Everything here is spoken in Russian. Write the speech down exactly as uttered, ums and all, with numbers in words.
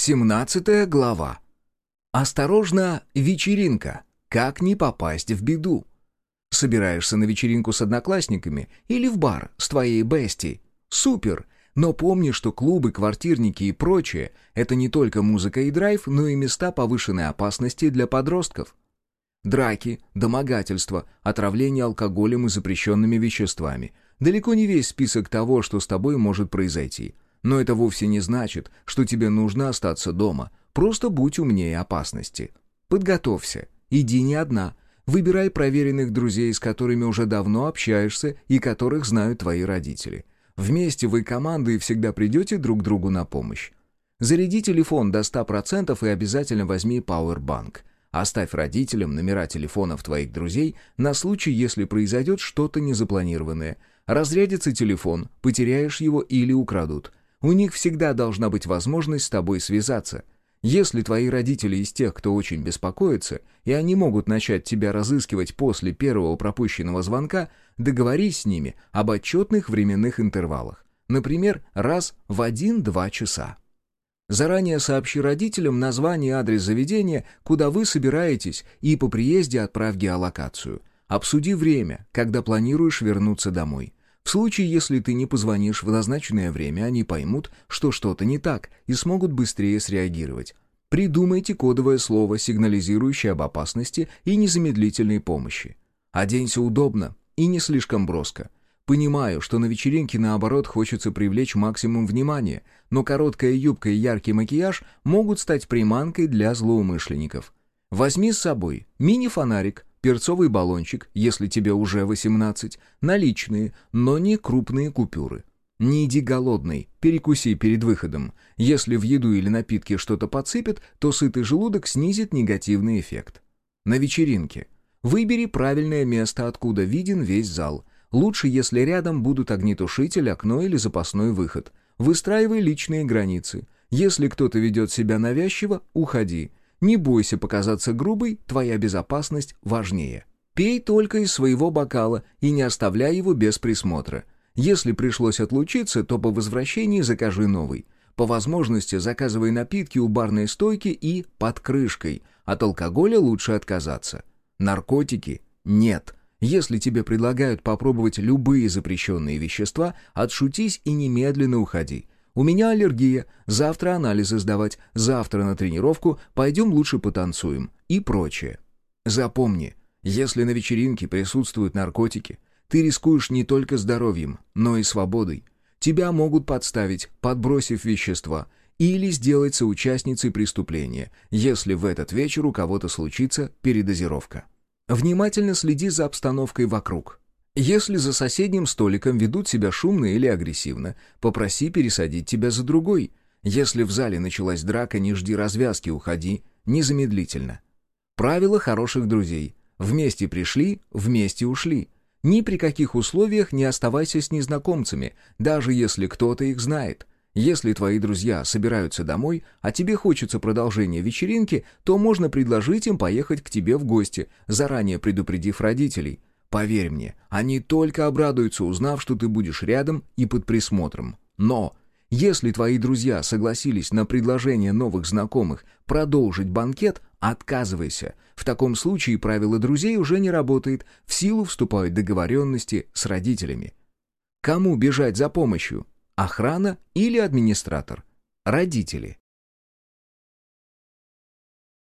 Семнадцатая глава. Осторожно, вечеринка. Как не попасть в беду? Собираешься на вечеринку с одноклассниками или в бар с твоей бести? Супер! Но помни, что клубы, квартирники и прочее — это не только музыка и драйв, но и места повышенной опасности для подростков. Драки, домогательства, отравление алкоголем и запрещенными веществами. Далеко не весь список того, что с тобой может произойти. Но это вовсе не значит, что тебе нужно остаться дома. Просто будь умнее опасности. Подготовься. Иди не одна. Выбирай проверенных друзей, с которыми уже давно общаешься и которых знают твои родители. Вместе вы команда и всегда придете друг другу на помощь. Заряди телефон до ста процентов и обязательно возьми пауэрбанк. Оставь родителям номера телефонов твоих друзей на случай, если произойдет что-то незапланированное. Разрядится телефон, потеряешь его или украдут. У них всегда должна быть возможность с тобой связаться. Если твои родители из тех, кто очень беспокоится, и они могут начать тебя разыскивать после первого пропущенного звонка, договорись с ними об отчетных временных интервалах. Например, раз в один-два часа. Заранее сообщи родителям название и адрес заведения, куда вы собираетесь, и по приезде отправь геолокацию. Обсуди время, когда планируешь вернуться домой. В случае, если ты не позвонишь в назначенное время, они поймут, что что-то не так, и смогут быстрее среагировать. Придумайте кодовое слово, сигнализирующее об опасности и незамедлительной помощи. Оденься удобно и не слишком броско. Понимаю, что на вечеринке, наоборот, хочется привлечь максимум внимания, но короткая юбка и яркий макияж могут стать приманкой для злоумышленников. Возьми с собой мини-фонарик, перцовый баллончик, если тебе уже восемнадцать, наличные, но не крупные купюры. Не иди голодный, перекуси перед выходом. Если в еду или напитки что-то подсыпят, то сытый желудок снизит негативный эффект. На вечеринке. Выбери правильное место, откуда виден весь зал. Лучше, если рядом будут огнетушитель, окно или запасной выход. Выстраивай личные границы. Если кто-то ведет себя навязчиво, уходи. Не бойся показаться грубой, твоя безопасность важнее. Пей только из своего бокала и не оставляй его без присмотра. Если пришлось отлучиться, то по возвращении закажи новый. По возможности заказывай напитки у барной стойки и под крышкой. От алкоголя лучше отказаться. Наркотики – нет. Если тебе предлагают попробовать любые запрещенные вещества, отшутись и немедленно уходи. У меня аллергия, завтра анализы сдавать, завтра на тренировку, пойдем лучше потанцуем и прочее. Запомни, если на вечеринке присутствуют наркотики, ты рискуешь не только здоровьем, но и свободой. Тебя могут подставить, подбросив вещества, или сделать соучастницей преступления, если в этот вечер у кого-то случится передозировка. Внимательно следи за обстановкой вокруг. Если за соседним столиком ведут себя шумно или агрессивно, попроси пересадить тебя за другой. Если в зале началась драка, не жди развязки, уходи незамедлительно. Правило хороших друзей. Вместе пришли, вместе ушли. Ни при каких условиях не оставайся с незнакомцами, даже если кто-то их знает. Если твои друзья собираются домой, а тебе хочется продолжения вечеринки, то можно предложить им поехать к тебе в гости, заранее предупредив родителей. Поверь мне, они только обрадуются, узнав, что ты будешь рядом и под присмотром. Но если твои друзья согласились на предложение новых знакомых продолжить банкет, отказывайся. В таком случае правило друзей уже не работает, в силу вступают договоренности с родителями. Кому бежать за помощью? Охрана или администратор? Родители.